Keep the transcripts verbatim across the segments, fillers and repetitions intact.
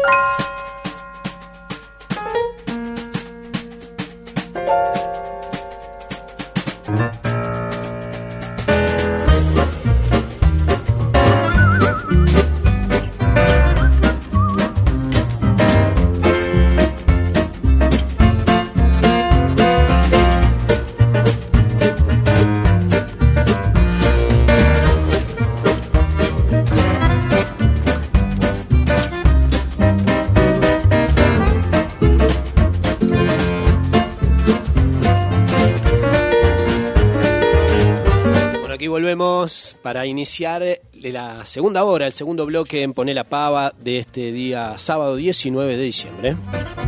Volvemos para iniciar la segunda hora, el segundo bloque en Poné la Pava de este día sábado diecinueve de diciembre.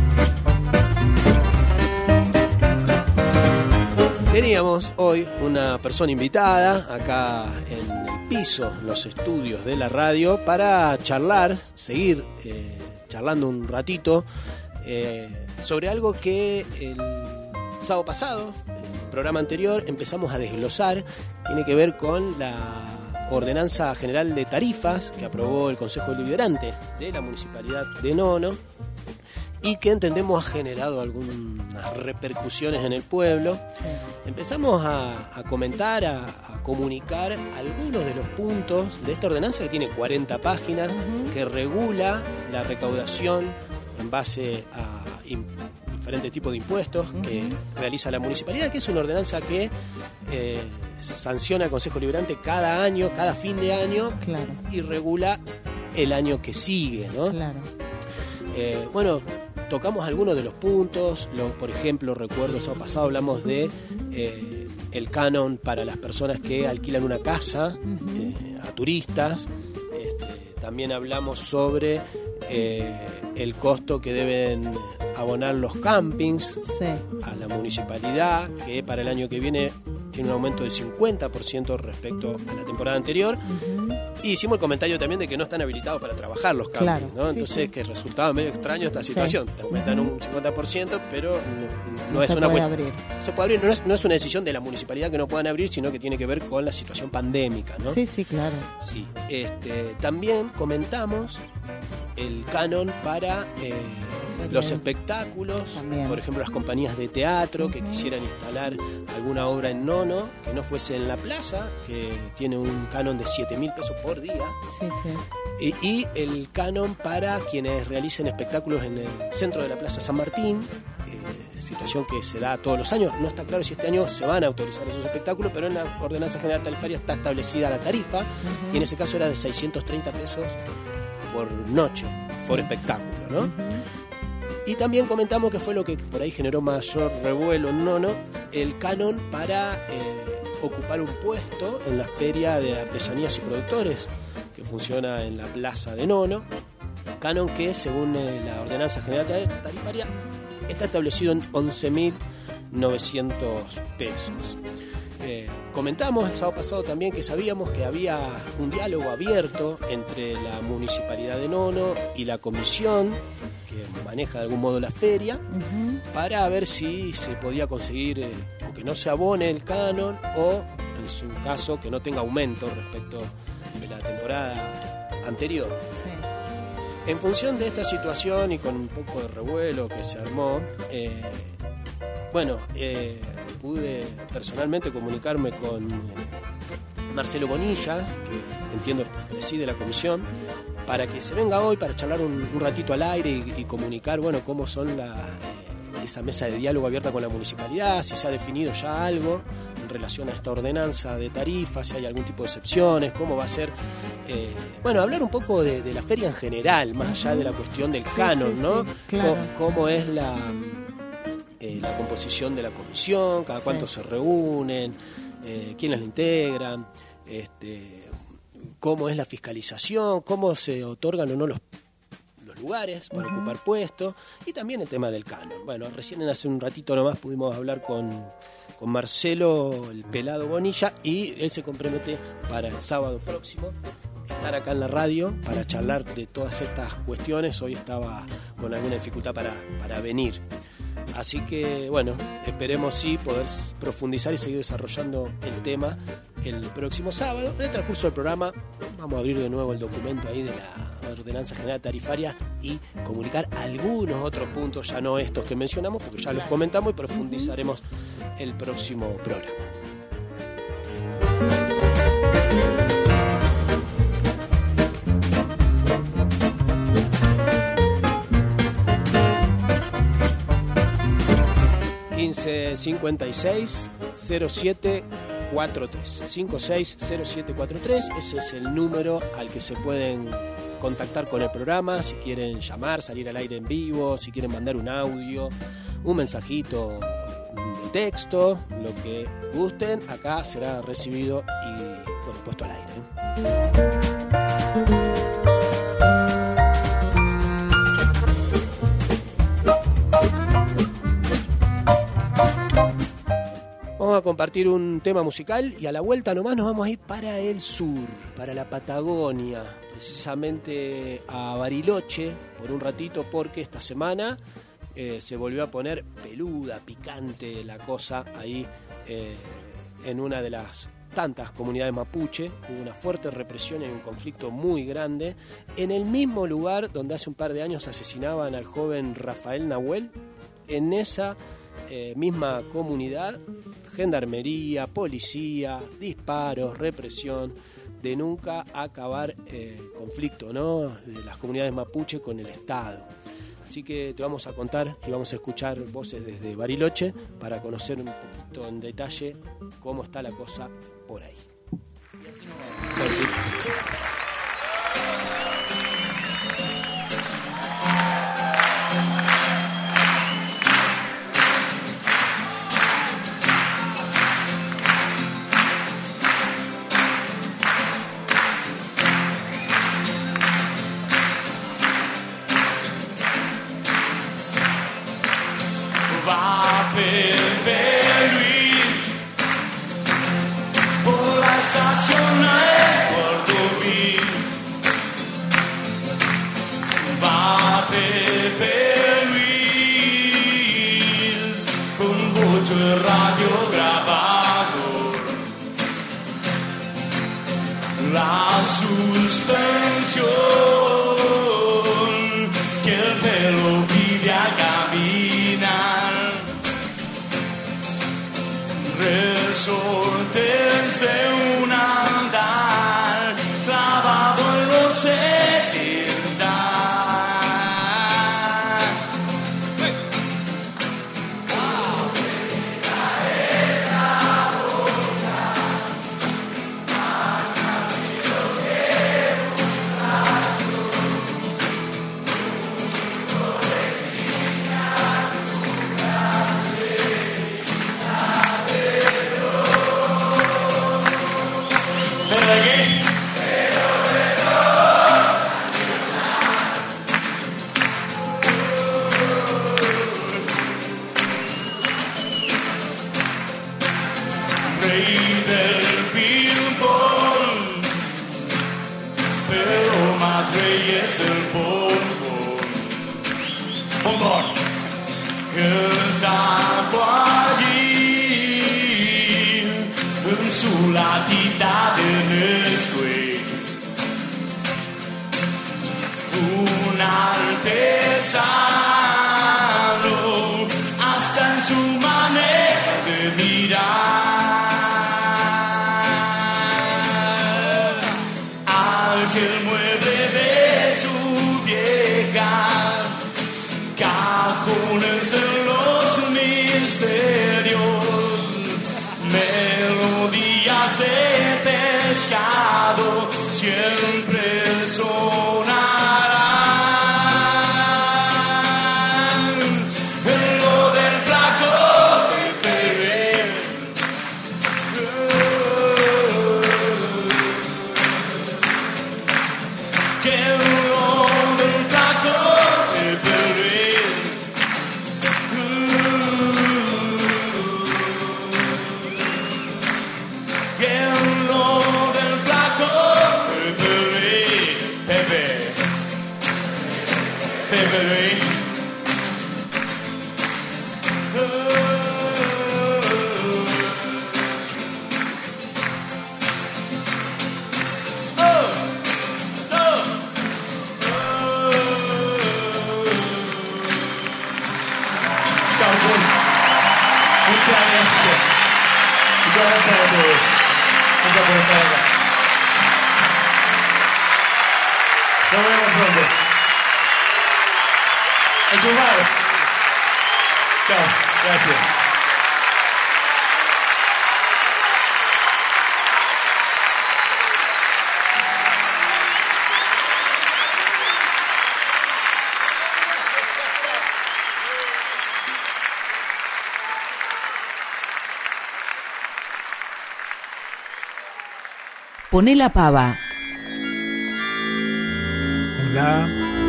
Teníamos hoy una persona invitada acá en el piso, los estudios de la radio, para charlar, seguir eh, charlando un ratito eh, sobre algo que el sábado pasado, el programa anterior, empezamos a desglosar. Tiene que ver con la Ordenanza General de Tarifas que aprobó el Consejo Deliberante de la Municipalidad de Nono y que entendemos ha generado algunas repercusiones en el pueblo. Sí. Empezamos a, a comentar, a, a comunicar algunos de los puntos de esta ordenanza que tiene cuarenta páginas, uh-huh. que regula la recaudación en base a diferentes tipos de impuestos uh-huh. que realiza la municipalidad, que es una ordenanza que eh, sanciona el Consejo Deliberante cada año, cada fin de año, claro. y regula el año que sigue, ¿no? Claro. Eh, bueno, tocamos algunos de los puntos, lo, por ejemplo, recuerdo el sábado pasado hablamos de eh, el canon para las personas que alquilan una casa uh-huh. eh, a turistas. Este, también hablamos sobre eh, el costo que deben abonar los campings sí. a la municipalidad, que para el año que viene tiene un aumento del cincuenta por ciento respecto a la temporada anterior. Uh-huh. Y hicimos el comentario también de que no están habilitados para trabajar los campings, claro, ¿no? Entonces sí, sí. que resultaba medio extraño esta situación. Sí. Te aumentan uh-huh. un cincuenta por ciento, pero no, no, no es se una puede abrir. Se puede abrir, no es, no es una decisión de la municipalidad que no puedan abrir, sino que tiene que ver con la situación pandémica, ¿no? Sí, sí, claro. Sí. Este, también comentamos el canon para eh, los espectáculos, también. Por ejemplo las compañías de teatro uh-huh. que quisieran instalar alguna obra en Nono que no fuese en la plaza, que tiene un canon de siete mil pesos por día. Sí, sí. Y, y el canon para quienes realicen espectáculos en el centro de la Plaza San Martín, eh, situación que se da todos los años. No está claro si este año se van a autorizar esos espectáculos, pero en la Ordenanza General Tarifaria está establecida la tarifa, uh-huh. y en ese caso era de seiscientos treinta pesos por noche, sí. por espectáculo, ¿no? Uh-huh. Y también comentamos que fue lo que por ahí generó mayor revuelo en Nono, el canon para eh, ocupar un puesto en la Feria de Artesanías y Productores, que funciona en la Plaza de Nono. Canon que, según eh, la Ordenanza General Tarifaria, está establecido en once mil novecientos pesos. Eh, comentamos el sábado pasado también que sabíamos que había un diálogo abierto entre la Municipalidad de Nono y la comisión que maneja de algún modo la feria, uh-huh. para ver si se podía conseguir eh, o que no se abone el canon o, en su caso, que no tenga aumento respecto de la temporada anterior. Sí. En función de esta situación y con un poco de revuelo que se armó, eh, bueno, eh, pude personalmente comunicarme con Marcelo Bonilla, que entiendo preside la comisión, para que se venga hoy para charlar un, un ratito al aire y, y comunicar, bueno, cómo son la, eh, esa mesa de diálogo abierta con la municipalidad, si se ha definido ya algo en relación a esta ordenanza de tarifas, si hay algún tipo de excepciones, cómo va a ser, eh, bueno, hablar un poco de, de la feria en general, más allá de la cuestión del canon, sí, sí, ¿no? Sí, claro. C- cómo es la, eh, la composición de la comisión, cada cuánto sí. se reúnen, eh, quiénes la integran, este... cómo es la fiscalización, cómo se otorgan o no los, los lugares para uh-huh. ocupar puestos, y también el tema del canon. Bueno, recién hace un ratito nomás pudimos hablar con, con Marcelo, el pelado Bonilla, y él se compromete para el sábado próximo estar acá en la radio para charlar de todas estas cuestiones. Hoy estaba con alguna dificultad para, para venir. Así que, bueno, esperemos sí poder profundizar y seguir desarrollando el tema el próximo sábado. En el transcurso del programa vamos a abrir de nuevo el documento ahí de la la Ordenanza General Tarifaria y comunicar algunos otros puntos, ya no estos que mencionamos, porque ya los comentamos y profundizaremos el próximo programa. quince cincuenta y seis cero siete cuarenta y tres cincuenta y seis cero siete cuarenta y tres, ese es el número al que se pueden contactar con el programa si quieren llamar, salir al aire en vivo, si quieren mandar un audio, un mensajito de texto, lo que gusten, acá será recibido y bueno, puesto al aire. Vamos a compartir un tema musical y a la vuelta nomás nos vamos a ir para el sur, para la Patagonia, precisamente a Bariloche por un ratito, porque esta semana eh, se volvió a poner peluda, picante la cosa ahí eh, en una de las tantas comunidades mapuche. Hubo una fuerte represión y un conflicto muy grande en el mismo lugar donde hace un par de años asesinaban al joven Rafael Nahuel. En esa eh, misma comunidad, gendarmería, policía, disparos, represión, de nunca acabar el eh, conflicto, ¿no?, de las comunidades mapuche con el Estado. Así que te vamos a contar y vamos a escuchar voces desde Bariloche para conocer un poquito en detalle cómo está la cosa por ahí. Y así nos vamos. Chau, chicos. La suspensión que el pelo pide a caminar, resortes de un andar clavado en los setenta. Sulla dita dell'esque un artesano hasta en su manera de mirar aquel mueble de su vieja, cajones de los misterios, melodías de pescado siempre sonarán. En lo del flaco de Pérez, que en lo del flaco de Pérez. Que en lo del flaco de Pérez. Nos vemos pronto. Enchufado. Chao. Gracias. Poné la pava. En la,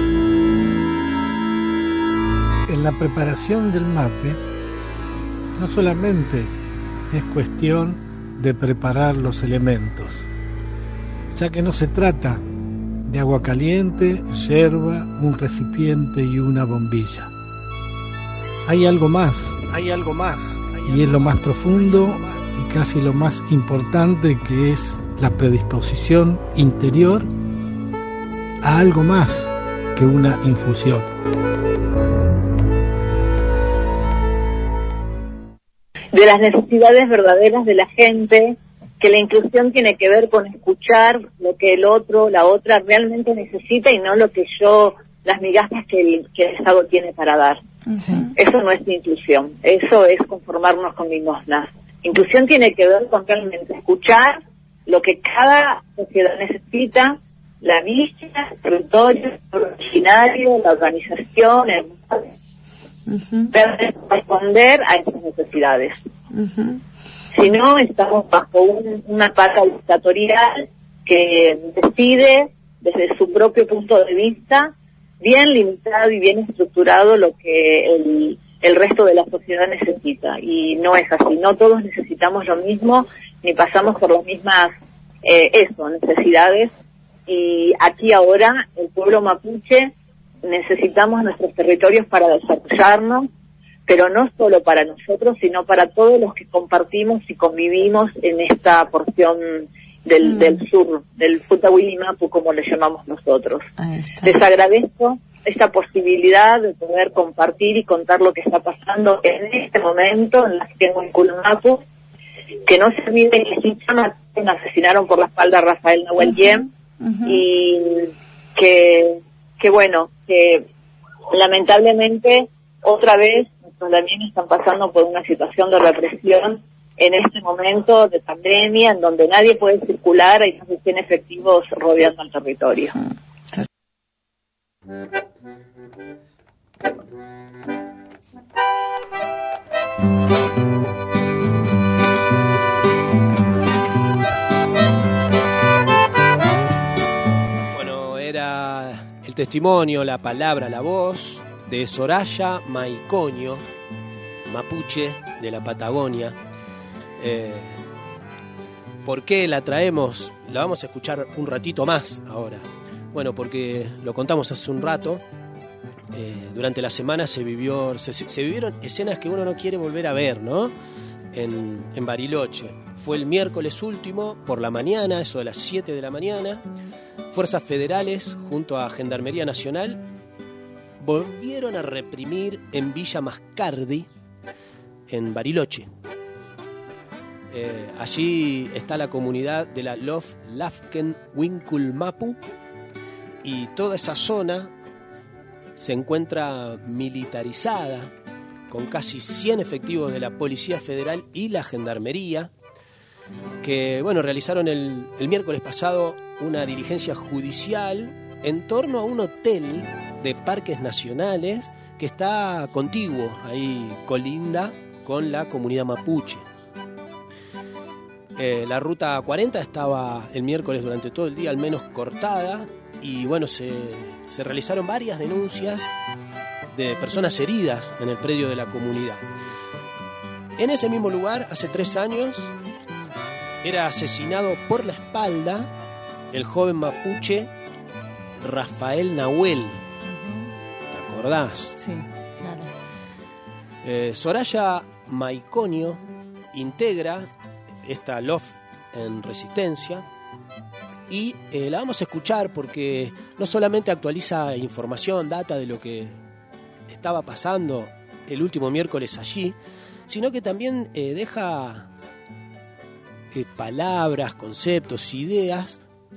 en la preparación del mate, no solamente es cuestión de preparar los elementos, ya que no se trata de agua caliente, yerba, un recipiente y una bombilla. Hay algo más, hay algo más, y es lo más profundo y casi lo más importante, que es la predisposición interior a algo más que una infusión. De las necesidades verdaderas de la gente, que la inclusión tiene que ver con escuchar lo que el otro, la otra realmente necesita y no lo que yo, las migajas que el, que el Estado tiene para dar. Uh-huh. Eso no es inclusión, eso es conformarnos con limosnas. Inclusión tiene que ver con realmente escuchar lo que cada sociedad necesita, la villa, el territorio, el originario, la organización, el uh-huh. responder a esas necesidades. Uh-huh. Si no, estamos bajo un, una pata dictatorial que decide desde su propio punto de vista, bien limitado y bien estructurado, lo que el, el resto de la sociedad necesita. Y no es así, no todos necesitamos lo mismo, ni pasamos por las mismas, eh, eso, necesidades. Y aquí ahora, el pueblo mapuche, necesitamos nuestros territorios para desarrollarnos, pero no solo para nosotros, sino para todos los que compartimos y convivimos en esta porción del, mm. del sur, del Futawili-Mapu, como le llamamos nosotros. Les agradezco esta posibilidad de poder compartir y contar lo que está pasando en este momento en la Huinculmapu, que no se olviden que Chichama asesinaron por la espalda a Rafael Nahuel Yem, uh-huh. y que, que bueno, que lamentablemente otra vez nuestros lamienes están pasando por una situación de represión en este momento de pandemia, en donde nadie puede circular, hay más de cien efectivos rodeando el territorio. Bueno, era el testimonio, la palabra, la voz de Soraya Maiconio, mapuche de la Patagonia. Eh, ¿Por qué la traemos? La vamos a escuchar un ratito más ahora. Bueno, porque lo contamos hace un rato. Eh, durante la semana se vivió, se, se vivieron escenas que uno no quiere volver a ver, ¿no? En, en Bariloche. Fue el miércoles último, por la mañana, eso de las siete de la mañana. Fuerzas federales, junto a Gendarmería Nacional, volvieron a reprimir en Villa Mascardi, en Bariloche. Eh, allí está la comunidad de la Lof Lafken Huinculmapu, y toda esa zona se encuentra militarizada con casi cien efectivos de la Policía Federal y la Gendarmería, que bueno, realizaron el, el miércoles pasado una diligencia judicial en torno a un hotel de parques nacionales que está contiguo, ahí colinda con la comunidad mapuche. Eh, la ruta cuarenta estaba el miércoles durante todo el día al menos cortada, y bueno, se, se realizaron varias denuncias de personas heridas en el predio de la comunidad. En ese mismo lugar, hace tres años, era asesinado por la espalda el joven mapuche Rafael Nahuel. ¿Te acordás? Sí, claro. Eh, Soraya Maiconio integra esta L O F en Resistencia, y eh, la vamos a escuchar porque no solamente actualiza información, data de lo que estaba pasando el último miércoles allí, sino que también eh, deja eh, palabras, conceptos, ideas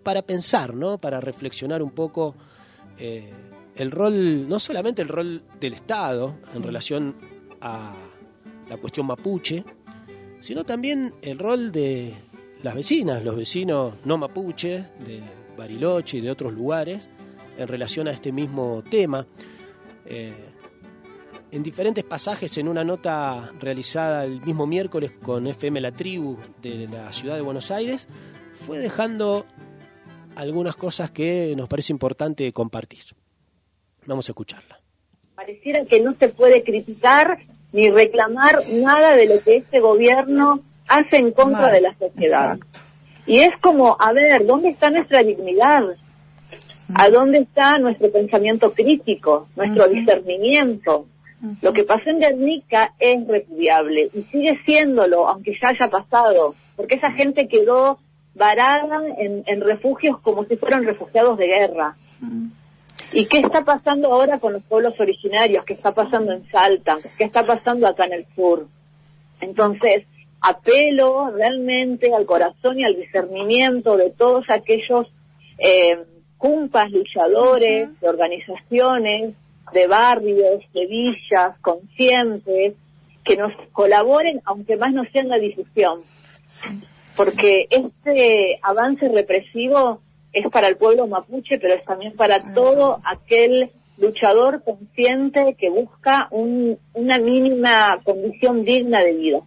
para pensar, ¿no? Para reflexionar un poco eh, el rol, no solamente el rol del Estado en relación a la cuestión mapuche, sino también el rol de las vecinas, los vecinos no mapuches de Bariloche y de otros lugares en relación a este mismo tema. Eh, en diferentes pasajes, en una nota realizada el mismo miércoles con F M La Tribu de la ciudad de Buenos Aires, fue dejando algunas cosas que nos parece importante compartir. Vamos a escucharla. Pareciera que no se puede criticar ni reclamar nada de lo que este gobierno hace en contra de la sociedad. Y es como, a ver, ¿dónde está nuestra dignidad? ¿A dónde está nuestro pensamiento crítico, nuestro discernimiento? Lo que pasó en Guernica es repudiable y sigue siéndolo, aunque ya haya pasado, porque esa gente quedó varada en, en refugios como si fueran refugiados de guerra. ¿Y qué está pasando ahora con los pueblos originarios? ¿Qué está pasando en Salta? ¿Qué está pasando acá en el sur? Entonces, apelo realmente al corazón y al discernimiento de todos aquellos eh, cumpas, luchadores, de organizaciones, de barrios, de villas, conscientes, que nos colaboren, aunque más no sea en la difusión. Porque este avance represivo es para el pueblo mapuche, pero es también para todo aquel luchador consciente que busca un, una mínima condición digna de vida.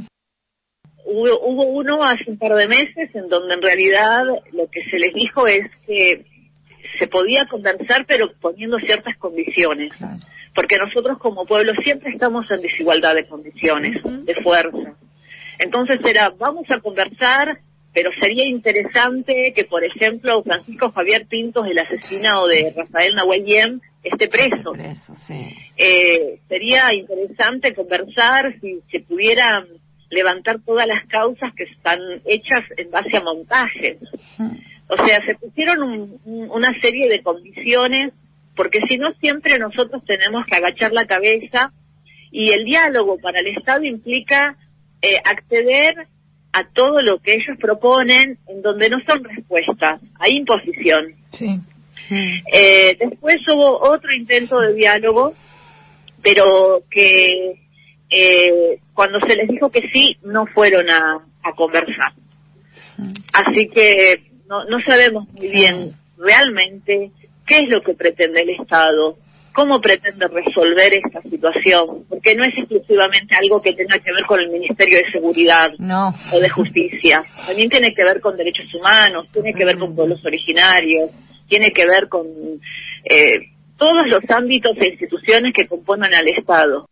Hubo, hubo uno hace un par de meses en donde en realidad lo que se les dijo es que se podía conversar, pero poniendo ciertas condiciones. Claro. Porque nosotros como pueblo siempre estamos en desigualdad de condiciones, uh-huh. de fuerza. Entonces era, vamos a conversar, pero sería interesante que, por ejemplo, Francisco Javier Pintos, el asesinado de Rafael Nahuel Yem, esté preso. preso sí. eh, sería interesante conversar si se pudieran levantar todas las causas que están hechas en base a montajes. Uh-huh. O sea, se pusieron un, un, una serie de condiciones, porque si no siempre nosotros tenemos que agachar la cabeza, y el diálogo para el Estado implica eh, acceder a todo lo que ellos proponen, en donde no son respuestas, hay imposición. Sí. Mm. Eh, después hubo otro intento de diálogo, pero que eh, cuando se les dijo que sí, no fueron a, a conversar. Mm. Así que no, no sabemos muy bien realmente qué es lo que pretende el Estado, cómo pretende resolver esta situación, porque no es exclusivamente algo que tenga que ver con el Ministerio de Seguridad no. o de Justicia, también tiene que ver con derechos humanos, tiene que ver con pueblos originarios, tiene que ver con eh, todos los ámbitos e instituciones que componen al Estado.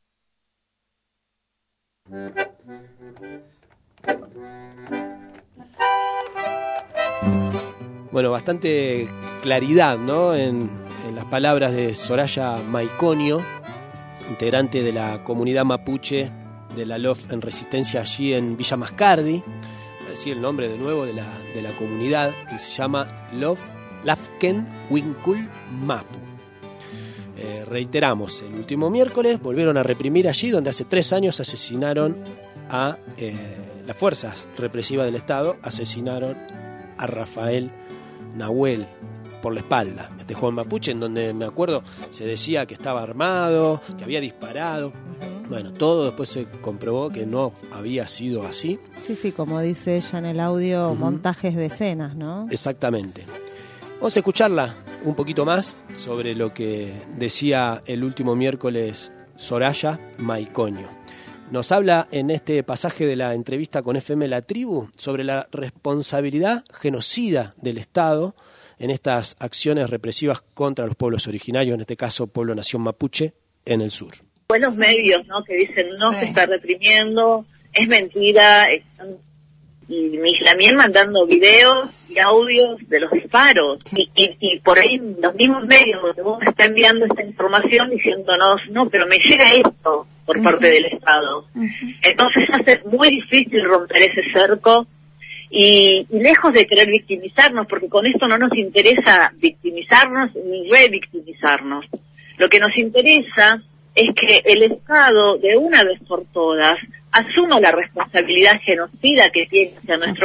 Bueno, bastante claridad, ¿no?, en, en las palabras de Soraya Maiconio, integrante de la comunidad mapuche de la L O F en resistencia allí en Villa Mascardi. Voy a decir el nombre de nuevo de la, de la comunidad, que se llama L O F Lafken Winkul Mapu. Eh, reiteramos, el último miércoles volvieron a reprimir allí donde hace tres años asesinaron a eh, las fuerzas represivas del Estado, asesinaron a Rafael Nahuel por la espalda, este joven mapuche, en donde me acuerdo se decía que estaba armado, que había disparado. Bueno, todo después se comprobó que no había sido así. Sí, sí, como dice ella en el audio, uh-huh. montajes de escenas, ¿no? Exactamente. Vamos a escucharla un poquito más sobre lo que decía el último miércoles Soraya Maiconio. Nos habla en este pasaje de la entrevista con F M La Tribu sobre la responsabilidad genocida del Estado en estas acciones represivas contra los pueblos originarios, en este caso Pueblo Nación Mapuche, en el sur. Buenos medios, ¿no?, que dicen no sí. se está reprimiendo, es mentira, están, y también mandando videos y audios de los disparos, y, y, y por ahí los mismos medios donde vos está enviando esta información diciéndonos, no, pero me llega esto por uh-huh. parte del Estado. Uh-huh. Entonces hace muy difícil romper ese cerco, y, y lejos de querer victimizarnos, porque con esto no nos interesa victimizarnos ni revictimizarnos. Lo que nos interesa es que el Estado, de una vez por todas, asuma la responsabilidad genocida que tiene hacia nuestro,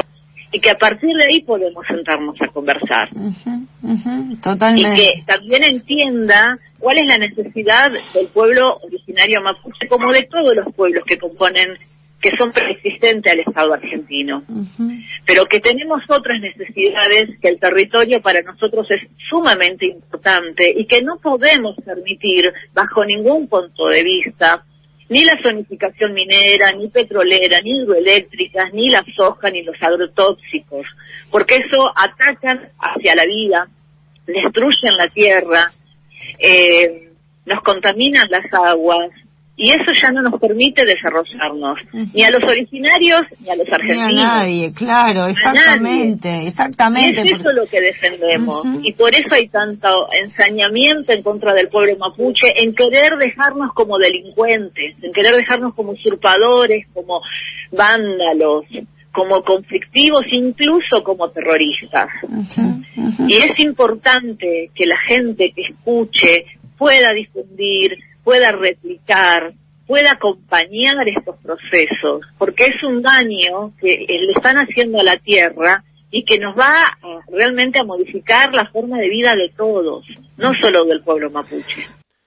y que a partir de ahí podemos sentarnos a conversar. Uh-huh, uh-huh, totalmente. Y que también entienda cuál es la necesidad del pueblo originario mapuche, como de todos los pueblos que componen, que son preexistentes al Estado argentino. Uh-huh. Pero que tenemos otras necesidades, que el territorio para nosotros es sumamente importante y que no podemos permitir, bajo ningún punto de vista, ni la zonificación minera, ni petrolera, ni hidroeléctricas, ni la soja, ni los agrotóxicos, porque eso atacan hacia la vida, destruyen la tierra, eh, nos contaminan las aguas, y eso ya no nos permite desarrollarnos, uh-huh. ni a los originarios, ni a los argentinos. Ni a nadie, claro, exactamente, exactamente. Y es eso porque... lo que defendemos, uh-huh. y por eso hay tanto ensañamiento en contra del pueblo mapuche, en querer dejarnos como delincuentes, en querer dejarnos como usurpadores, como vándalos, como conflictivos, incluso como terroristas. Uh-huh. Uh-huh. Y es importante que la gente que escuche pueda difundir, pueda replicar, pueda acompañar estos procesos, porque es un daño que le están haciendo a la tierra y que nos va a, realmente a modificar la forma de vida de todos, no solo del pueblo mapuche.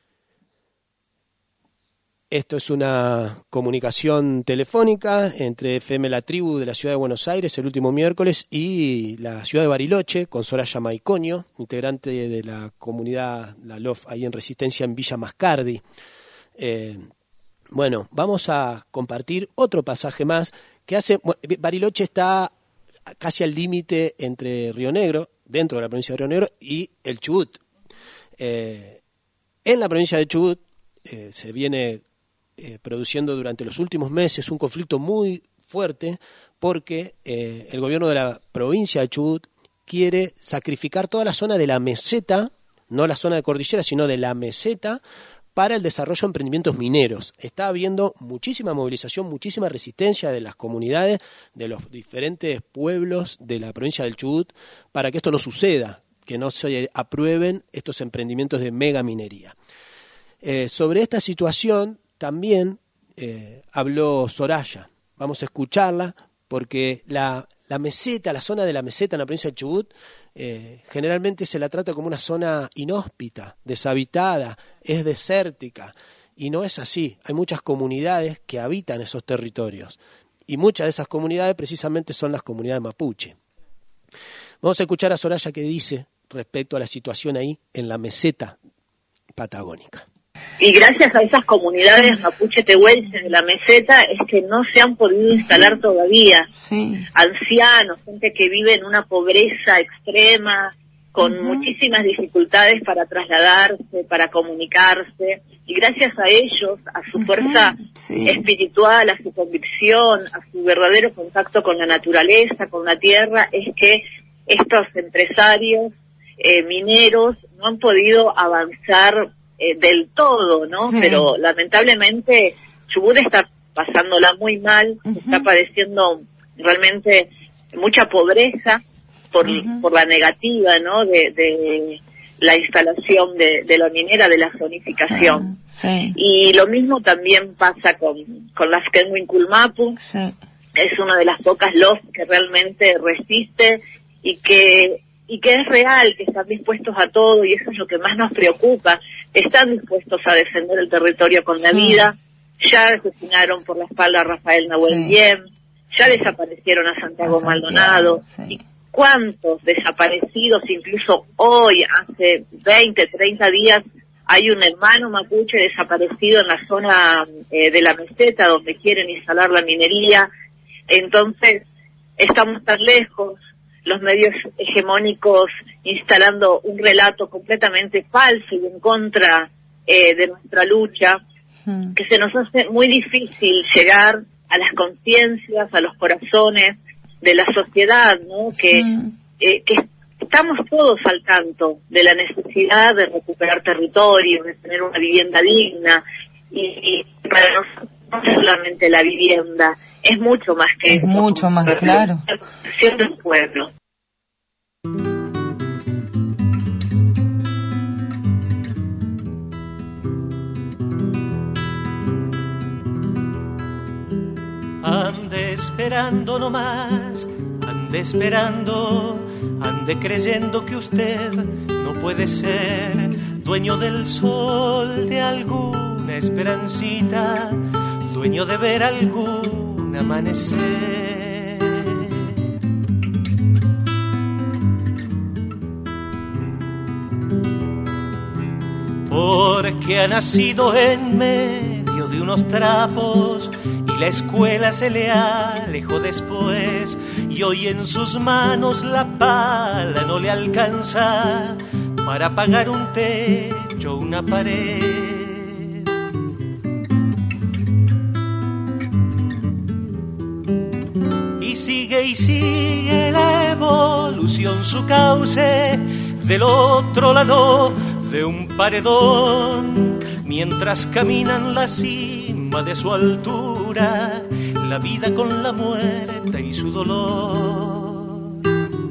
Esto es una comunicación telefónica entre F M La Tribu de la Ciudad de Buenos Aires el último miércoles y la ciudad de Bariloche con Soraya Maiconio, integrante de la comunidad La L O F ahí en Resistencia en Villa Mascardi. Eh, bueno, vamos a compartir otro pasaje más que hace... Bariloche está casi al límite entre Río Negro, dentro de la provincia de Río Negro, y el Chubut. Eh, en la provincia de Chubut eh, se viene... Eh, produciendo durante los últimos meses un conflicto muy fuerte porque eh, el gobierno de la provincia de Chubut quiere sacrificar toda la zona de la meseta, no la zona de cordillera, sino de la meseta, para el desarrollo de emprendimientos mineros. Está habiendo muchísima movilización, muchísima resistencia de las comunidades, de los diferentes pueblos de la provincia del Chubut, para que esto no suceda, que no se aprueben estos emprendimientos de mega minería. Eh, sobre esta situación también eh, habló Soraya. Vamos a escucharla porque la, la meseta, la zona de la meseta en la provincia de Chubut, eh, generalmente se la trata como una zona inhóspita, deshabitada, es desértica, y no es así. Hay muchas comunidades que habitan esos territorios, y muchas de esas comunidades precisamente son las comunidades mapuche. Vamos a escuchar a Soraya qué dice respecto a la situación ahí en la meseta patagónica. Y gracias a esas comunidades mapuche tehuelches de la meseta es que no se han podido instalar todavía. Sí. Ancianos, gente que vive en una pobreza extrema, con uh-huh. muchísimas dificultades para trasladarse, para comunicarse, y gracias a ellos, a su uh-huh. fuerza sí. espiritual, a su convicción, a su verdadero contacto con la naturaleza, con la tierra, es que estos empresarios eh, mineros no han podido avanzar Eh, del todo, ¿no? Sí. Pero lamentablemente Chubut está pasándola muy mal, uh-huh. está padeciendo realmente mucha pobreza por uh-huh. por la negativa, ¿no? De, de la instalación de, de la minera, de la zonificación. Uh, sí. Y lo mismo también pasa con, con las Kenwinkulmapu, sí. es una de las pocas L O F que realmente resiste y que y que es real, que están dispuestos a todo, y eso es lo que más nos preocupa. Están dispuestos a defender el territorio con la vida. Sí. Ya asesinaron por la espalda a Rafael Nahuel Diem, sí. ya desaparecieron a Santiago a Maldonado. Sí. ¿Y cuántos desaparecidos? Incluso hoy, hace veinte, treinta días, hay un hermano mapuche desaparecido en la zona eh, de la meseta donde quieren instalar la minería. Entonces, estamos tan lejos, los medios hegemónicos instalando un relato completamente falso y en contra eh, de nuestra lucha, mm. que se nos hace muy difícil llegar a las conciencias, a los corazones de la sociedad, ¿no? Que, mm. eh, que estamos todos al tanto de la necesidad de recuperar territorio, de tener una vivienda digna, y, y para nosotros no solamente la vivienda, es mucho más que es eso. mucho más, claro. La construcción del pueblo. Ande esperando nomás, ande ande esperando, ande creyendo que usted no puede ser dueño del sol, de alguna esperancita, dueño de ver algún amanecer. Porque ha nacido en medio de unos trapos y la escuela se le alejó después, y hoy en sus manos la pala no le alcanza para pagar un techo, una pared. Y sigue y sigue la evolución su cauce del otro lado de un paredón, mientras caminan la cima de su altura, la vida con la muerte y su dolor.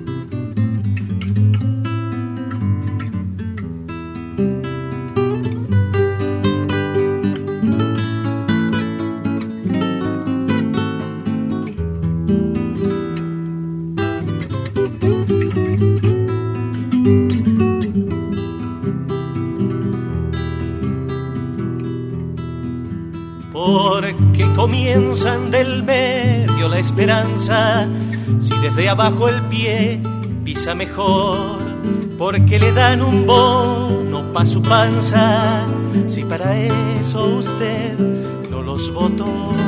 Porque comienzan del medio la esperanza, si desde abajo el pie pisa mejor, porque le dan un bono pa' su panza, si para eso usted no los votó.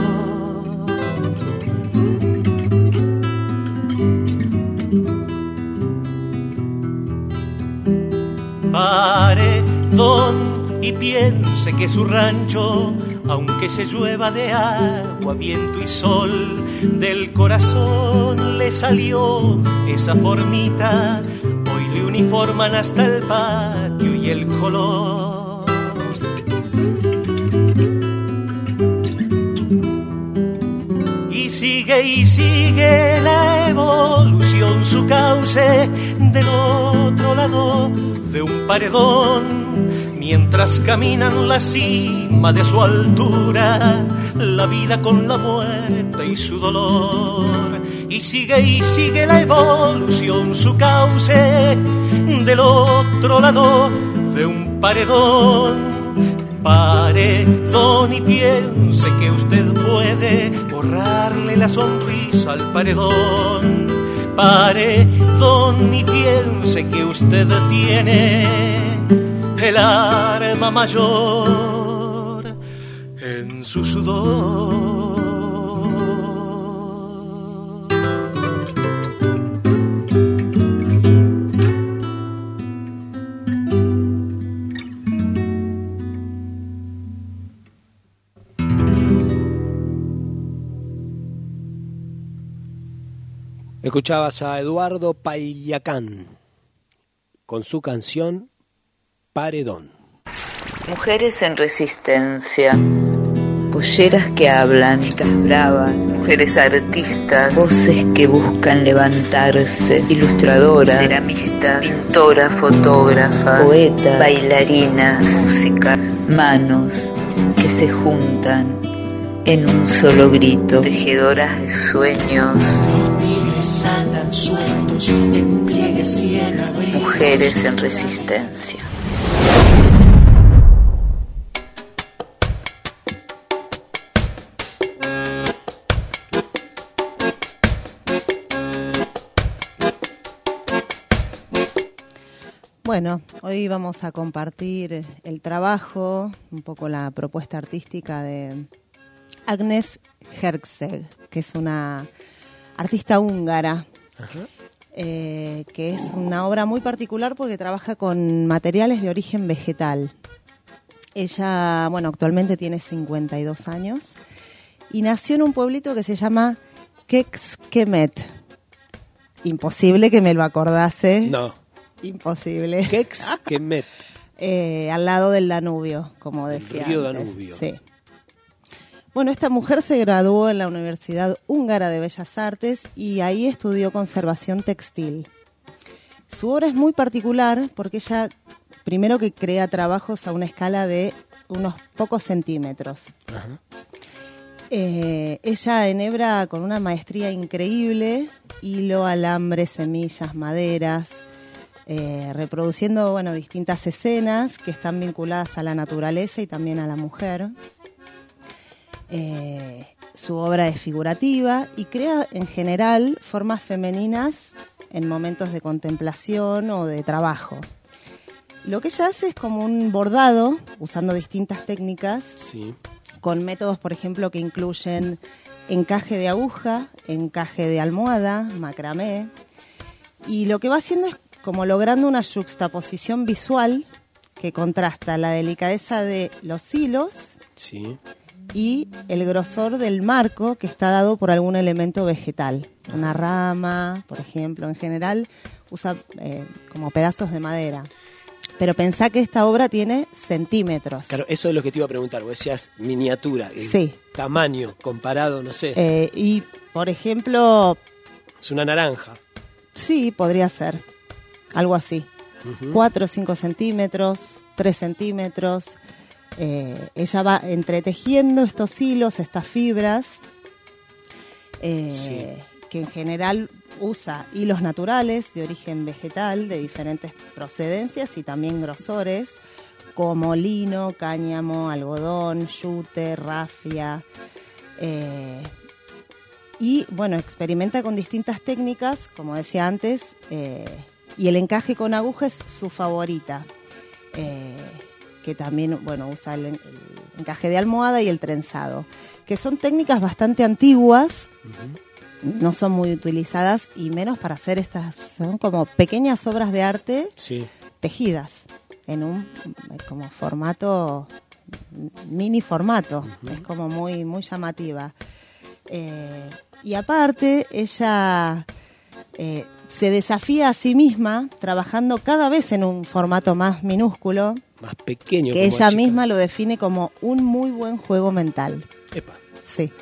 Pare, don, y piense que su rancho, aunque se llueva de agua, viento y sol, del corazón le salió esa formita, hoy le uniforman hasta el patio y el color. Y sigue y sigue la evolución su cauce del otro lado de un paredón, mientras caminan la cima de su altura, la vida con la muerte y su dolor. Y sigue y sigue la evolución su cauce del otro lado de un paredón. Paredón, y piense que usted puede borrarle la sonrisa al paredón. Paredón, y piense que usted tiene el arma mayor en su sudor. Escuchabas a Eduardo Paillacán con su canción Paredón. Mujeres en resistencia, polleras que hablan, chicas bravas, mujeres artistas, voces que buscan levantarse, ilustradoras, ceramistas, pintoras, fotógrafas, poetas, bailarinas, músicas, manos que se juntan en un solo grito, tejedoras de sueños. Andan sueltos en pliegues y en abril. Mujeres en resistencia. Bueno, hoy vamos a compartir el trabajo, un poco la propuesta artística de Agnes Herzeg, que es una artista húngara, eh, que es una obra muy particular porque trabaja con materiales de origen vegetal. Ella, bueno, actualmente tiene cincuenta y dos años y nació en un pueblito que se llama Kecskemét. Imposible que me lo acordase. No. Imposible. Kecskemét. eh, al lado del Danubio, como decía. El río antes. Danubio. Sí. Bueno, esta mujer se graduó en la Universidad Húngara de Bellas Artes y ahí estudió conservación textil. Su obra es muy particular porque ella, primero que crea trabajos a una escala de unos pocos centímetros. Ajá. Eh, ella enhebra con una maestría increíble, hilo, alambre, semillas, maderas, eh, reproduciendo bueno, distintas escenas que están vinculadas a la naturaleza y también a la mujer. Eh, su obra es figurativa y crea en general formas femeninas en momentos de contemplación o de trabajo. Lo que ella hace es como un bordado, usando distintas técnicas, Sí. con métodos, por ejemplo, que incluyen encaje de aguja, encaje de almohada, macramé. Y lo que va haciendo es como logrando una yuxtaposición visual que contrasta la delicadeza de los hilos Sí. y el grosor del marco que está dado por algún elemento vegetal. Una rama, por ejemplo, en general usa eh, como pedazos de madera. Pero pensá que esta obra tiene centímetros. Claro, eso es lo que te iba a preguntar. Vos decías miniatura. el Sí. Tamaño comparado, no sé. Eh, y, por ejemplo, Es una naranja. sí, podría ser algo así. Ujú. Cuatro o cinco centímetros, tres centímetros. Eh, ella va entretejiendo estos hilos, estas fibras, eh, Sí. que en general usa hilos naturales de origen vegetal, de diferentes procedencias y también grosores, como lino, cáñamo, algodón, yute, rafia. Eh, y bueno, experimenta con distintas técnicas, como decía antes, eh, y el encaje con aguja es su favorita. Eh, que también, bueno, usa el, el encaje de almohada y el trenzado, que son técnicas bastante antiguas, Ujú. no son muy utilizadas y menos para hacer estas, son como pequeñas obras de arte Sí. tejidas en un como formato, mini formato, Ujú. es como muy, muy llamativa. Eh, y aparte, ella eh, se desafía a sí misma trabajando cada vez en un formato más minúsculo, Más pequeño. que como ella chica. misma lo define como un muy buen juego mental. Epa. Sí.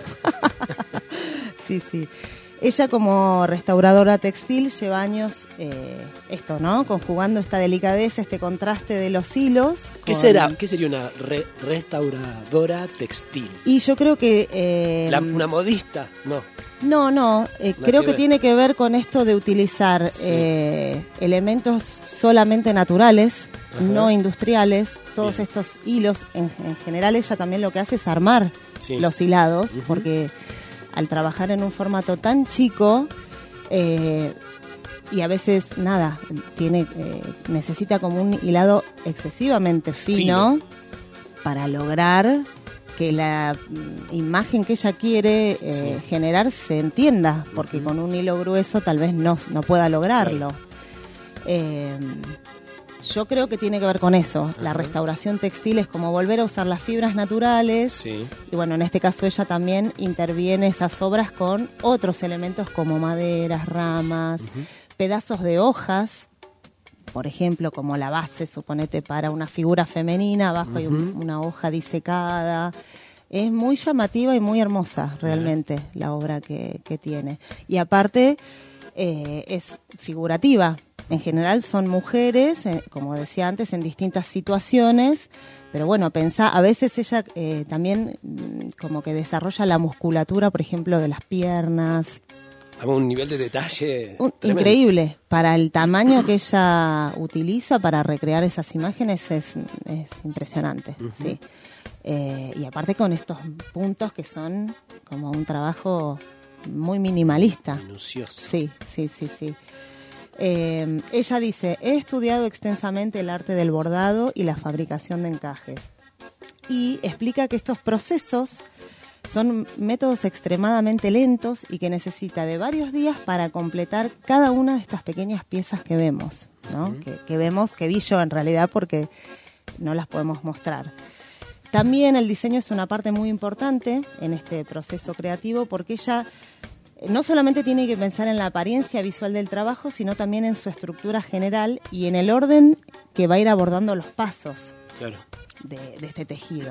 sí, sí. Ella como restauradora textil lleva años eh, esto, ¿no? Conjugando esta delicadeza, este contraste de los hilos. ¿Qué con- será? ¿Qué sería una re- restauradora textil? Y yo creo que... eh, La- ¿Una modista? No. No, no, eh, Nada creo que que ver. tiene que ver con esto de utilizar Sí. eh, elementos solamente naturales, Ajá. no industriales. Todos Bien. estos hilos, en, en general ella también lo que hace es armar Sí. los hilados, Ujú. porque al trabajar en un formato tan chico eh, y a veces nada, tiene eh, necesita como un hilado excesivamente fino, para lograr que la mm, imagen que ella quiere eh, Sí. generar se entienda, porque Ujú. con un hilo grueso tal vez no, no pueda lograrlo. Eh, yo creo que tiene que ver con eso. La Ajá. restauración textil es como volver a usar las fibras naturales. Sí. Y bueno, en este caso ella también interviene esas obras con otros elementos como maderas, ramas, Ujú. pedazos de hojas, por ejemplo, como la base, suponete, para una figura femenina, abajo hay un- Ujú. una hoja disecada. Es muy llamativa y muy hermosa realmente la obra que, que tiene. Y aparte eh, es figurativa. En general son mujeres, eh, como decía antes, en distintas situaciones. Pero bueno, pensá, a veces ella eh, también mm, como que desarrolla la musculatura, por ejemplo, de las piernas. A un nivel de detalle Un- tremendo. increíble. Para el tamaño que ella utiliza para recrear esas imágenes es, es impresionante. Ujú. Sí. Eh, y aparte con estos puntos que son como un trabajo muy minimalista. Minucioso. Sí, sí, sí, sí. Eh, ella dice, he estudiado extensamente el arte del bordado y la fabricación de encajes. Y explica que estos procesos son métodos extremadamente lentos y que necesita de varios días para completar cada una de estas pequeñas piezas que vemos, ¿no? Ujú. que, que vemos, que vi yo en realidad porque no las podemos mostrar. También el diseño es una parte muy importante en este proceso creativo porque ella no solamente tiene que pensar en la apariencia visual del trabajo, sino también en su estructura general y en el orden que va a ir abordando los pasos Claro. de, de este tejido.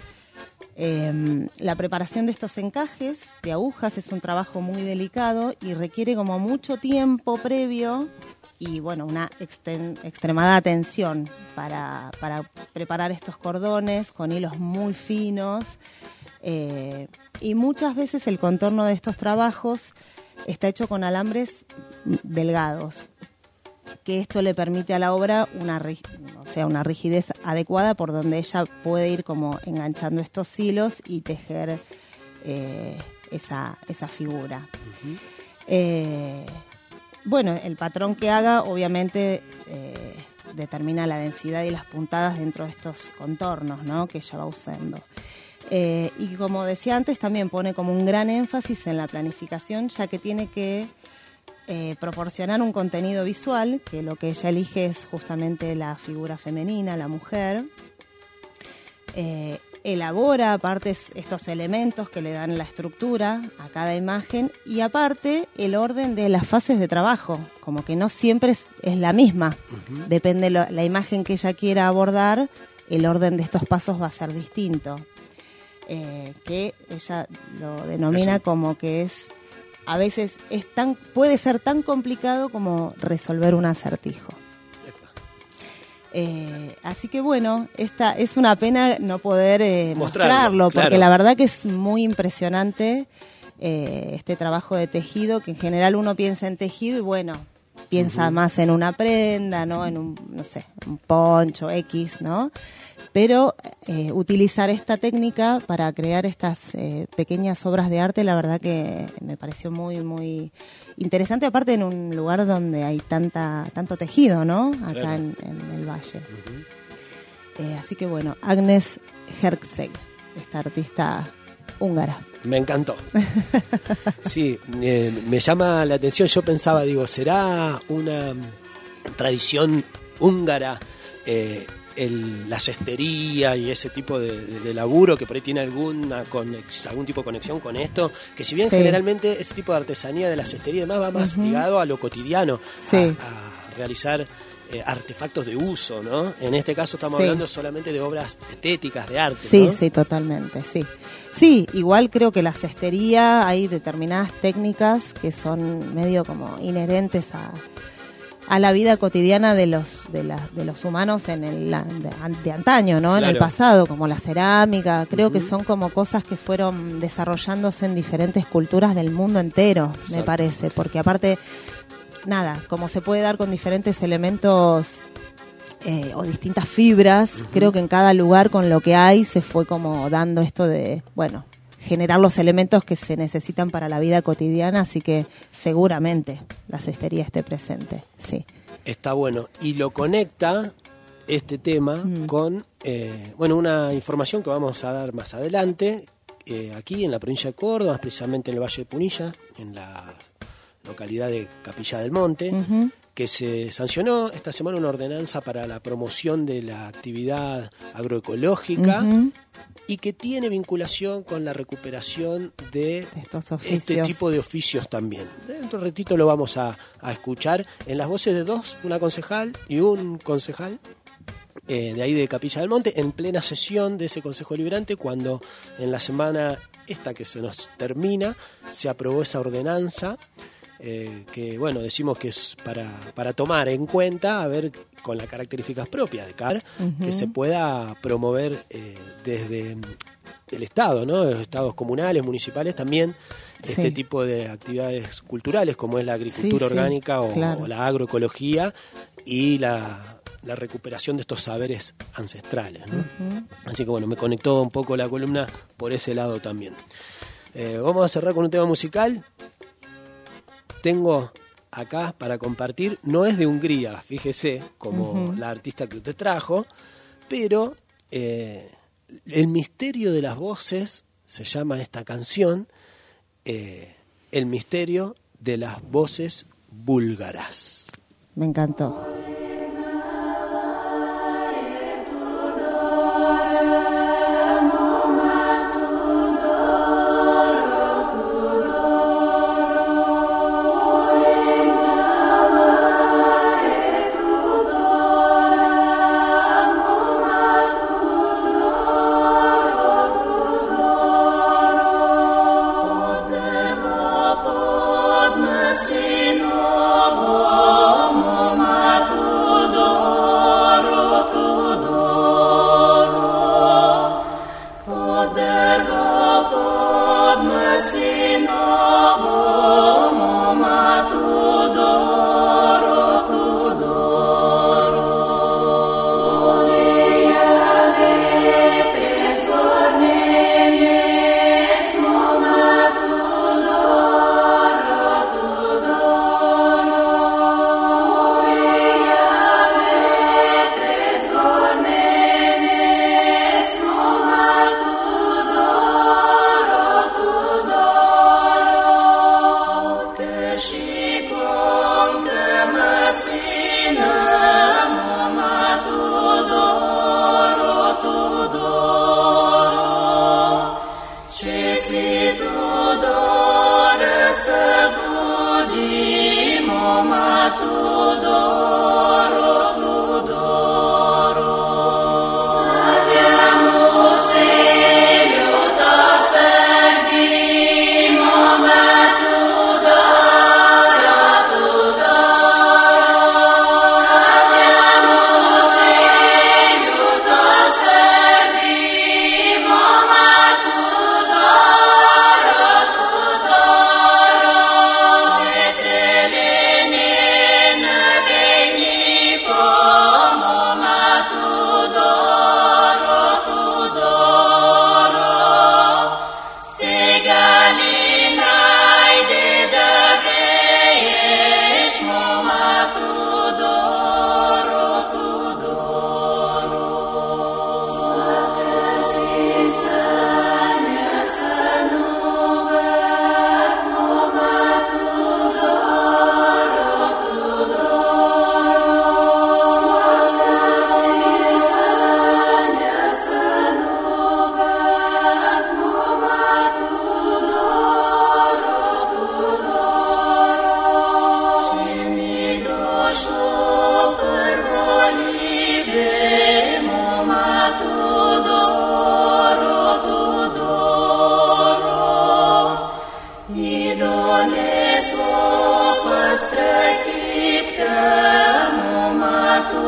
Eh, la preparación de estos encajes de agujas es un trabajo muy delicado y requiere como mucho tiempo previo y bueno, una exten- extremada atención para, para preparar estos cordones con hilos muy finos. Eh, y muchas veces el contorno de estos trabajos está hecho con alambres delgados, que esto le permite a la obra una, o sea, una rigidez adecuada por donde ella puede ir como enganchando estos hilos y tejer eh, esa, esa figura. Uh-huh. eh, bueno, el patrón que haga obviamente eh, determina la densidad y las puntadas dentro de estos contornos, ¿no?, que ella va usando. Eh, y como decía antes, también pone como un gran énfasis en la planificación, ya que tiene que eh, proporcionar un contenido visual, que lo que ella elige es justamente la figura femenina, la mujer. Eh, elabora aparte estos elementos que le dan la estructura a cada imagen y aparte el orden de las fases de trabajo, como que no siempre es, es la misma. Uh-huh. Depende de la imagen que ella quiera abordar, el orden de estos pasos va a ser distinto. Eh, que ella lo denomina como que es, a veces es tan, puede ser tan complicado como resolver un acertijo. Eh, así que bueno, esta es una pena no poder eh, mostrarlo, mostrarlo, porque claro, la verdad que es muy impresionante eh, este trabajo de tejido, que en general uno piensa en tejido y bueno, piensa uh-huh. más en una prenda, ¿no? En un, no sé, un poncho X, ¿no? Pero eh, utilizar esta técnica para crear estas eh, pequeñas obras de arte, la verdad que me pareció muy, muy interesante, aparte en un lugar donde hay tanta tanto tejido, ¿no? Acá claro. en, en el valle. Uh-huh. Eh, así que bueno, Agnes Herczeg, esta artista húngara. Me encantó. Sí, eh, me llama la atención. Yo pensaba, digo, ¿será una tradición húngara eh, el, la cestería y ese tipo de, de, de laburo que por ahí tiene alguna conex, algún tipo de conexión con esto? Que si bien sí. generalmente ese tipo de artesanía de la cestería y demás va más uh-huh. ligado a lo cotidiano, sí. a, a realizar eh, artefactos de uso, ¿no? En este caso estamos sí. hablando solamente de obras estéticas, de arte, sí, ¿no? Sí, totalmente, sí. Sí, igual creo que la cestería, hay determinadas técnicas que son medio como inherentes a, a la vida cotidiana de los de, la, de los humanos en el de, de antaño, ¿no? Claro. En el pasado, como la cerámica, creo uh-huh. que son como cosas que fueron desarrollándose en diferentes culturas del mundo entero, exacto. me parece, porque aparte, nada, como se puede dar con diferentes elementos Eh, o distintas fibras, uh-huh. creo que en cada lugar con lo que hay se fue como dando esto de, bueno, generar los elementos que se necesitan para la vida cotidiana, así que seguramente la cestería esté presente, sí. Está bueno, y lo conecta este tema uh-huh. con, eh, bueno, una información que vamos a dar más adelante, eh, aquí en la provincia de Córdoba, más precisamente en el Valle de Punilla, en la localidad de Capilla del Monte, uh-huh. que se sancionó esta semana una ordenanza para la promoción de la actividad agroecológica uh-huh. y que tiene vinculación con la recuperación de estos este tipo de oficios también. Dentro de un ratito lo vamos a, a escuchar en las voces de dos, una concejal y un concejal eh, de ahí de Capilla del Monte, en plena sesión de ese Consejo Deliberante, cuando en la semana esta que se nos termina se aprobó esa ordenanza. Eh, que bueno, decimos que es para, para tomar en cuenta, a ver, con las características propias de CAR, uh-huh. que se pueda promover eh, desde el Estado, ¿no? Los estados comunales, municipales, también sí. este tipo de actividades culturales, como es la agricultura sí, orgánica sí, o, claro. o la agroecología y la, la recuperación de estos saberes ancestrales, ¿no? Uh-huh. Así que bueno, me conectó un poco la columna por ese lado también. Eh, vamos a cerrar con un tema musical. Tengo acá para compartir, no es de Hungría, fíjese, como uh-huh. la artista que usted trajo, pero eh, el misterio de las voces, se llama esta canción, eh, el misterio de las voces búlgaras. Me encantó. Sino, oh, oh, oh,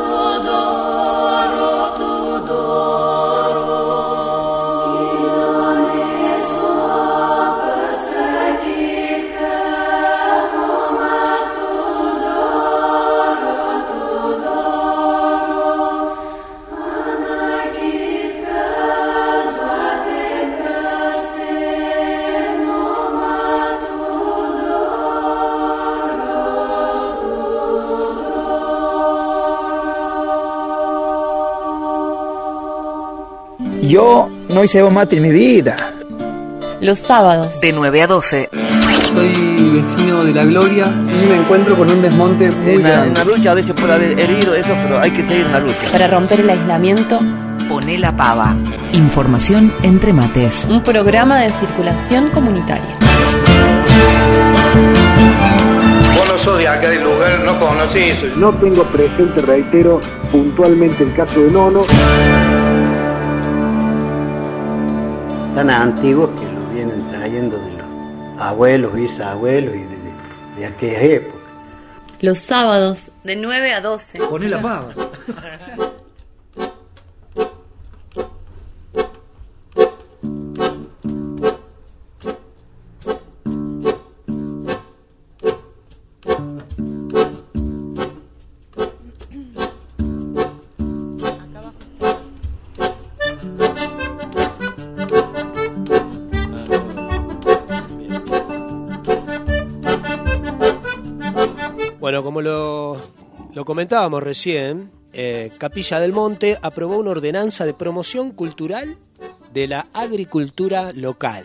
Yo no hice mate en mi vida. Los sábados. De nueve a doce. Soy vecino de La Gloria y me encuentro con un desmonte muy en grande. En la lucha a veces puede haber herido, eso, pero hay que seguir en la lucha. Para romper el aislamiento. Poné la pava. Información entre mates. Un programa de circulación comunitaria. Vos no sos de acá del lugar, no conocés. No tengo presente, reitero, puntualmente el caso de Nono. Tan antiguos que lo vienen trayendo de los abuelos, bisabuelos y de, de, de aquella época. Los sábados de nueve a doce. Poné la pava. Bueno, como lo, lo comentábamos recién, eh, Capilla del Monte aprobó una ordenanza de promoción cultural de la agricultura local.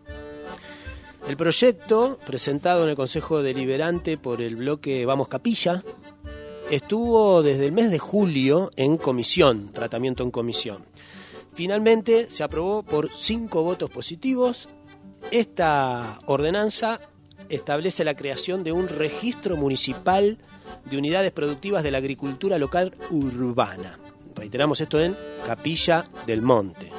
El proyecto, presentado en el Consejo Deliberante por el bloque Vamos Capilla, estuvo desde el mes de julio en comisión, tratamiento en comisión. Finalmente se aprobó por cinco votos positivos. Esta ordenanza establece la creación de un registro municipal de unidades productivas de la agricultura local urbana. Reiteramos esto en Capilla del Monte.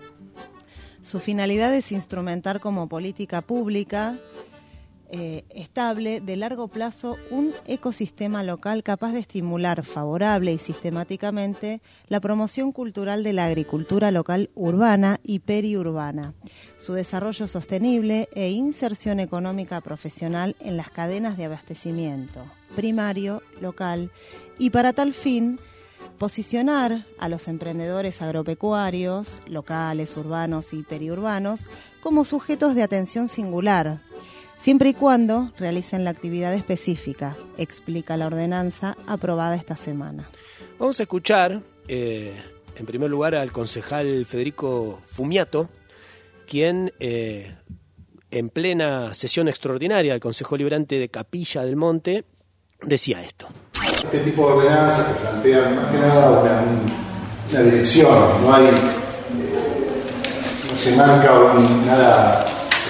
Su finalidad es instrumentar como política pública eh, estable de largo plazo un ecosistema local capaz de estimular favorable y sistemáticamente la promoción cultural de la agricultura local urbana y periurbana, su desarrollo sostenible e inserción económica profesional en las cadenas de abastecimiento primario, local, y para tal fin posicionar a los emprendedores agropecuarios, locales, urbanos y periurbanos, como sujetos de atención singular, siempre y cuando realicen la actividad específica, explica la ordenanza aprobada esta semana. Vamos a escuchar, eh, en primer lugar, al concejal Federico Fumiato, quien eh, en plena sesión extraordinaria del Consejo Deliberante de Capilla del Monte decía esto. Este tipo de ordenanzas que plantean más que nada una, una dirección, no hay, eh, no se marca un, nada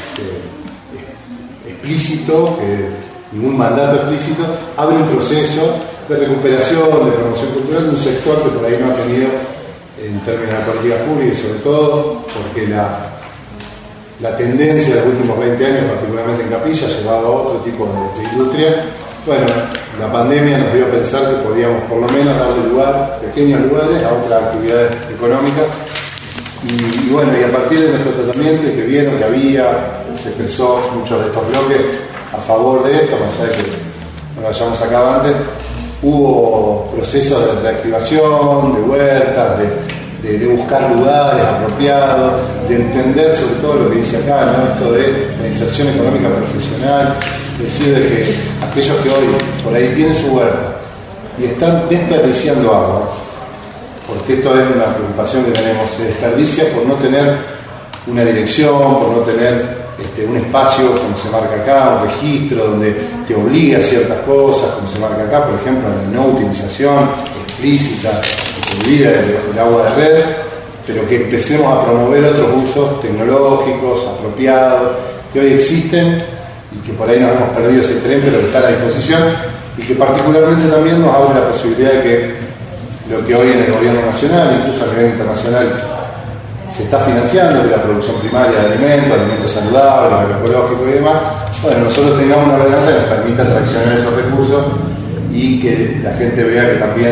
este, explícito, eh, ningún mandato explícito, abre un proceso de recuperación, de promoción cultural de un sector que por ahí no ha tenido en términos de política pública y sobre todo porque la, la tendencia de los últimos veinte años, particularmente en Capilla, ha llevado a otro tipo de, de industria. Bueno, la pandemia nos dio a pensar que podíamos por lo menos darle lugar, pequeños lugares, a otras actividades económicas. Y, y bueno, y a partir de nuestro tratamiento y que vieron que había, se expresó muchos de estos bloques a favor de esto, más allá de que no lo hayamos sacado antes, hubo procesos de reactivación, de huertas, de, de, de buscar lugares apropiados, de entender sobre todo lo que dice acá, ¿no? Esto de la inserción económica profesional. Es decir, de que aquellos que hoy por ahí tienen su huerta y están desperdiciando agua, porque esto es una preocupación que tenemos, se desperdicia por no tener una dirección, por no tener este, un espacio, como se marca acá, un registro donde te obliga a ciertas cosas, como se marca acá, por ejemplo, la no utilización explícita, que te olvida del, del agua de red, pero que empecemos a promover otros usos tecnológicos, apropiados, que hoy existen, y que por ahí nos hemos perdido ese tren, pero que está a la disposición, y que particularmente también nos abre la posibilidad de que lo que hoy en el gobierno nacional, incluso a nivel internacional, se está financiando, que la producción primaria de alimentos, alimentos saludables, agroecológicos y demás, bueno, nosotros tengamos una ordenanza que nos permita traccionar esos recursos y que la gente vea que también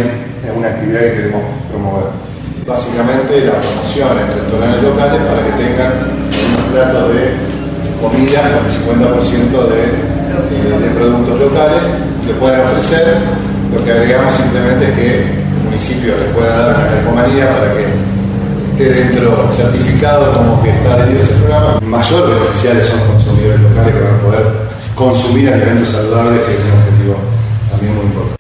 es una actividad que queremos promover. Básicamente la promoción en restaurantes locales para que tengan unos platos de comida con el cincuenta por ciento de, eh, de productos locales que puedan ofrecer. Lo que agregamos simplemente es que el municipio les pueda dar una calcomanía para que esté dentro certificado como que está adherido a ese programa. Mayor beneficiarios son los consumidores locales que van a poder consumir alimentos saludables, que es un objetivo también muy importante.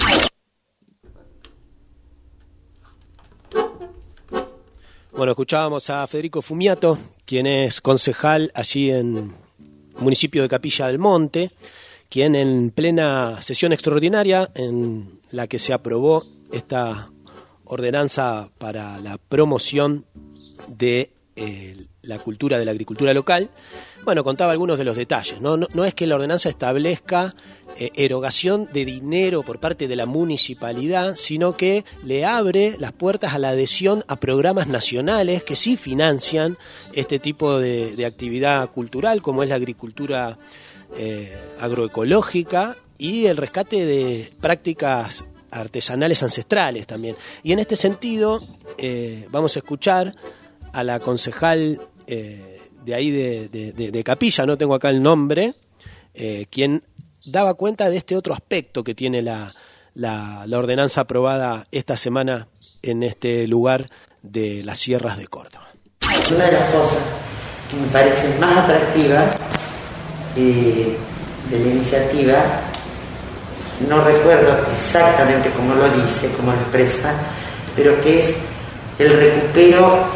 Bueno, escuchábamos a Federico Fumiato, quien es concejal allí en el municipio de Capilla del Monte, quien en plena sesión extraordinaria en la que se aprobó esta ordenanza para la promoción de eh, la cultura de la agricultura local, bueno, contaba algunos de los detalles, ¿no? No, no es que la ordenanza establezca eh, erogación de dinero por parte de la municipalidad, sino que le abre las puertas a la adhesión a programas nacionales que sí financian este tipo de, de actividad cultural, como es la agricultura eh, agroecológica y el rescate de prácticas artesanales ancestrales también. Y en este sentido eh, vamos a escuchar a la concejal eh, de ahí de, de, de, de Capilla, no tengo acá el nombre, eh, quien daba cuenta de este otro aspecto que tiene la, la, la ordenanza aprobada esta semana en este lugar de las Sierras de Córdoba. Una de las cosas que me parece más atractiva eh, de la iniciativa, no recuerdo exactamente cómo lo dice, cómo lo expresa, pero que es el recupero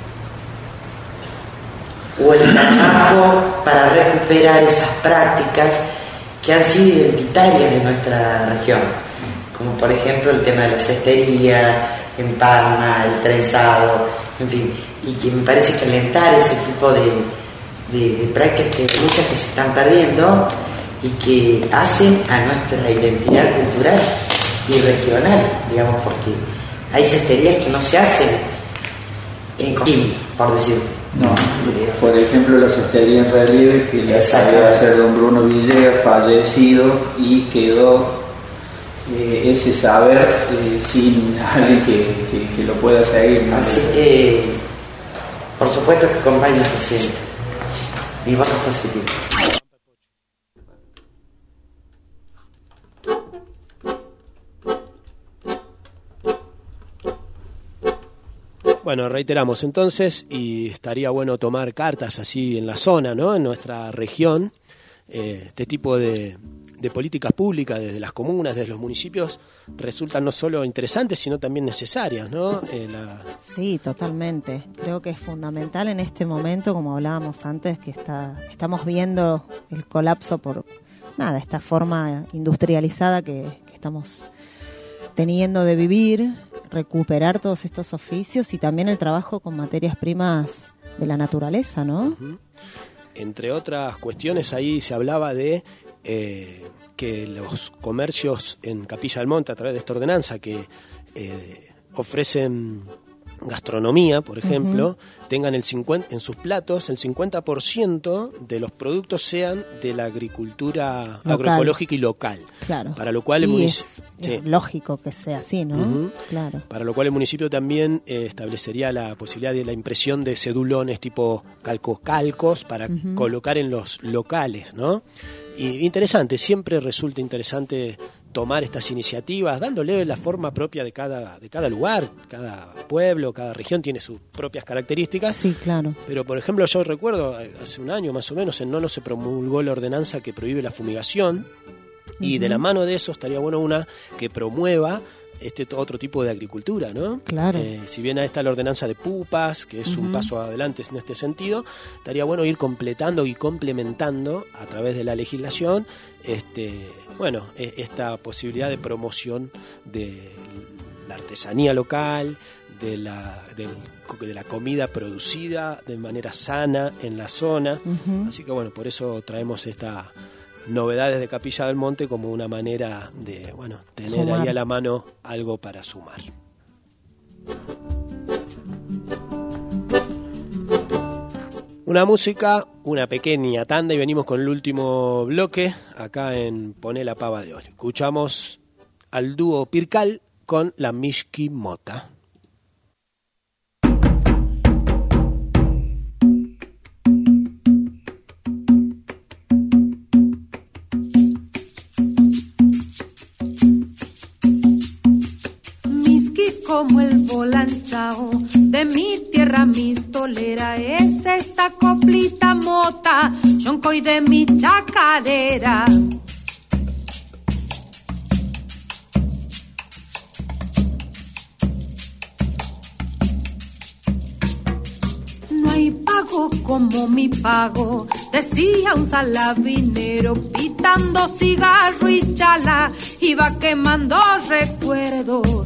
o el trabajo para recuperar esas prácticas que han sido identitarias de nuestra región, como por ejemplo el tema de la cestería en Palma, el trenzado, en fin, y que me parece que alentar ese tipo de, de, de prácticas, que muchas que se están perdiendo y que hacen a nuestra identidad cultural y regional, digamos, porque hay cesterías que no se hacen en Coquimbo, por decirlo. No, por ejemplo la cestería en relieve que la sabía hacer don Bruno Villegas, fallecido, y quedó eh, ese saber eh, sin alguien que, que, que lo pueda seguir, ¿no? Así que, por supuesto que acompaña al presidente. Mi voto es positivo. Bueno, reiteramos entonces, y estaría bueno tomar cartas así en la zona, ¿no? En nuestra región, eh, este tipo de, de políticas públicas desde las comunas, desde los municipios, resultan no solo interesantes, sino también necesarias, ¿no? Eh, la... Sí, totalmente. Creo que es fundamental en este momento, como hablábamos antes, que está, estamos viendo el colapso por, nada, esta forma industrializada que, que estamos teniendo de vivir, recuperar todos estos oficios y también el trabajo con materias primas de la naturaleza, ¿no? Uh-huh. Entre otras cuestiones, ahí se hablaba de eh, que los comercios en Capilla del Monte, a través de esta ordenanza, que eh, ofrecen gastronomía, por ejemplo, uh-huh. tengan el cincuenta, en sus platos el cincuenta por ciento de los productos sean de la agricultura local, agroecológica y local. Claro. Para lo cual el municipio, es, sí. es lógico que sea así, ¿no? Uh-huh. Claro. Para lo cual el municipio también eh, establecería la posibilidad de la impresión de cedulones tipo calcos calcos para uh-huh. colocar en los locales, ¿no? Y interesante, siempre resulta interesante tomar estas iniciativas, dándole la forma propia de cada de cada lugar, cada pueblo, cada región tiene sus propias características. Sí, claro. Pero, por ejemplo, yo recuerdo, hace un año más o menos, en Nono se promulgó la ordenanza que prohíbe la fumigación, uh-huh. y de la mano de eso estaría bueno una que promueva este otro tipo de agricultura, ¿no? Claro. Eh, si bien ahí está la ordenanza de pupas, que es uh-huh. un paso adelante en este sentido, estaría bueno ir completando y complementando a través de la legislación este, bueno, esta posibilidad de promoción de la artesanía local, de la, del, de la comida producida de manera sana en la zona. Uh-huh. Así que bueno, por eso traemos esta novedades de Capilla del Monte como una manera de, bueno, tener sumar ahí a la mano algo para sumar. Una música, una pequeña tanda y venimos con el último bloque acá en Poné la Pava de hoy. Escuchamos al dúo Pircal con la Mishki Mota. Como el volanchao de mi tierra mistolera, es esta coplita mota, choncoy de mi chacarera. No hay pago como mi pago, decía un salabinero, pitando cigarro y chala, iba quemando recuerdos.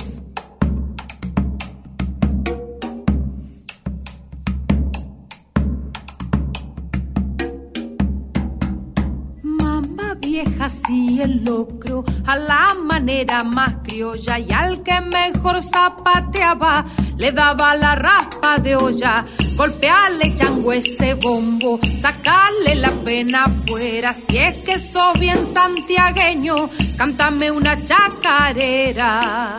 Vieja así el locro, a la manera más criolla, y al que mejor zapateaba le daba la raspa de olla. Golpeale chango ese bombo, sacarle la pena afuera. Si es que sos bien santiagueño, cántame una chacarera.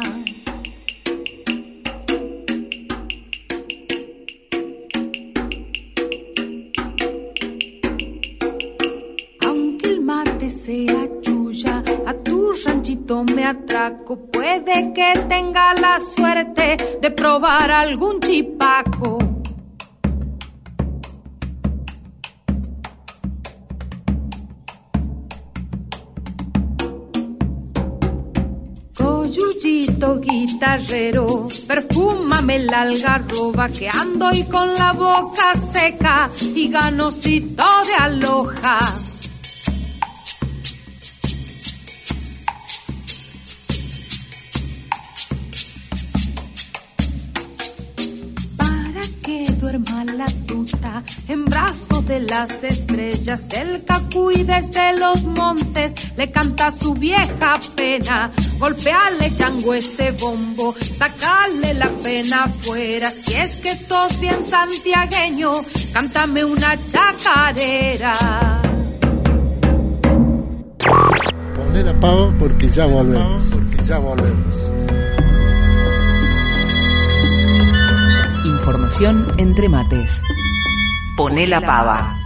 Sea chuya, a tu ranchito me atraco, puede que tenga la suerte de probar algún chipaco. Coyuyito guitarrero, perfúmame la algarroba, que ando y con la boca seca y ganosito de aloja. Duerma la tuta en brazos de las estrellas, el cacuy desde los montes le canta su vieja pena. Golpeale chango ese bombo, sacale la pena afuera. Si es que sos bien santiagueño, cántame una chacarera. Poné la pava porque ya volvemos, porque ya volvemos. Información entre mates. Poné la pava.